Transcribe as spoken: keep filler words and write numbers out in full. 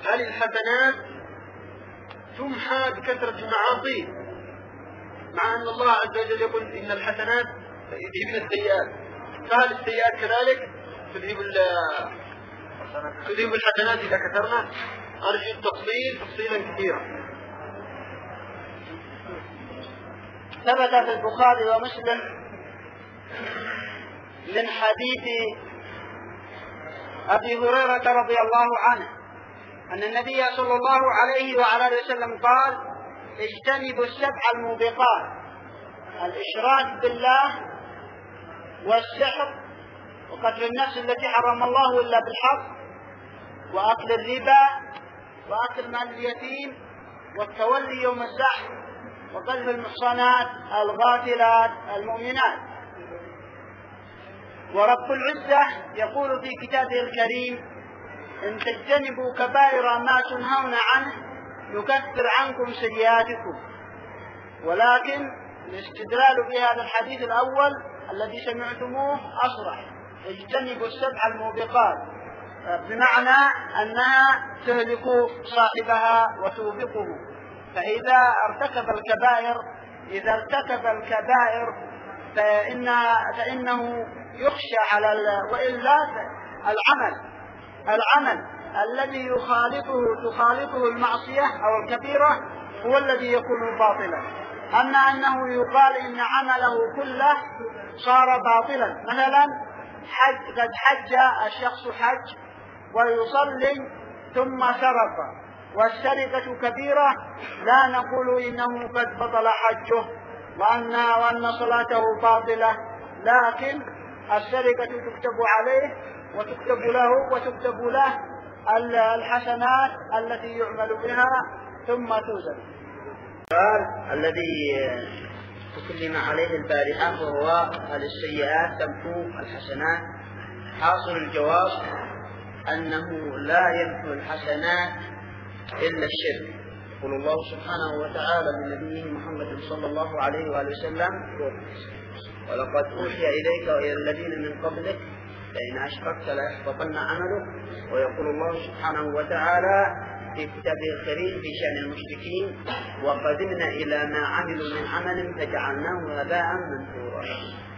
هل الحسنات تمحى بكثرة المعاصي، مع أن الله عز وجل يقول إن الحسنات يذهبن السيئات، فهل السيئات كذلك تذهب تذهب الحسنات إذا كثرنا؟ أرجو التفصيل تفصيلا كثيرا. ثبت في البخاري ومسلم من حديث أبي هريرة رضي الله عنه أن النبي صلى الله عليه وعلى آله وسلم قال: اجتنبوا السبع الموبقات: الإشراك بالله، والسحر، وقتل النفس التي حرم الله إلا بالحق، وأكل الربا، وأكل مال اليتيم، والتولي يوم الزحف، وقذف المحصنات الغافلات المؤمنات. ورب العزة يقول في كتابه الكريم: إن تجتنبوا كبائر ما تنهون عنه نكفر عنكم سيئاتكم. ولكن الاستدلال بهذا الحديث الأول الذي سمعتموه أصرح: اجتنبوا السبع الموبقات، بمعنى أنها تهلك صاحبها وتوبقه. فإذا ارتكب الكبائر إذا ارتكب الكبائر فإنها فإنه يخشى على ال... وإلا العمل العمل الذي يخالطه تخالطه المعصية أو الكبيرة هو الذي يكون باطلا. أما أنه يقال إن عمله كله صار باطلا، مثلا حج، قد حج الشخص حج ويصلي ثم سرق، والسرقة كبيرة، لا نقول إنه قد بطل حجه وأن, وأن صلاته باطلة، لكن السرقة تكتب عليه وتكتب له وتكتب له الحسنات التي يعمل بها ثم توزن. السؤال الذي تكلم عليه البارحة وهو هل السيئات تمحو الحسنات؟ حاصل الجواب أنه لا يمحو الحسنات إلا الشرك. يقول الله سبحانه وتعالى لنبيه محمد صلى الله عليه وآله وسلم: ولقد أوحي إليك وإلى الذين من قبلك لئن أشركت ليحبطن عملك. ويقول الله سبحانه وتعالى في كتابه الكريم في شأن المشركين: وقدمنا إلى ما عملوا من عمل فجعلناه هباء منثورا.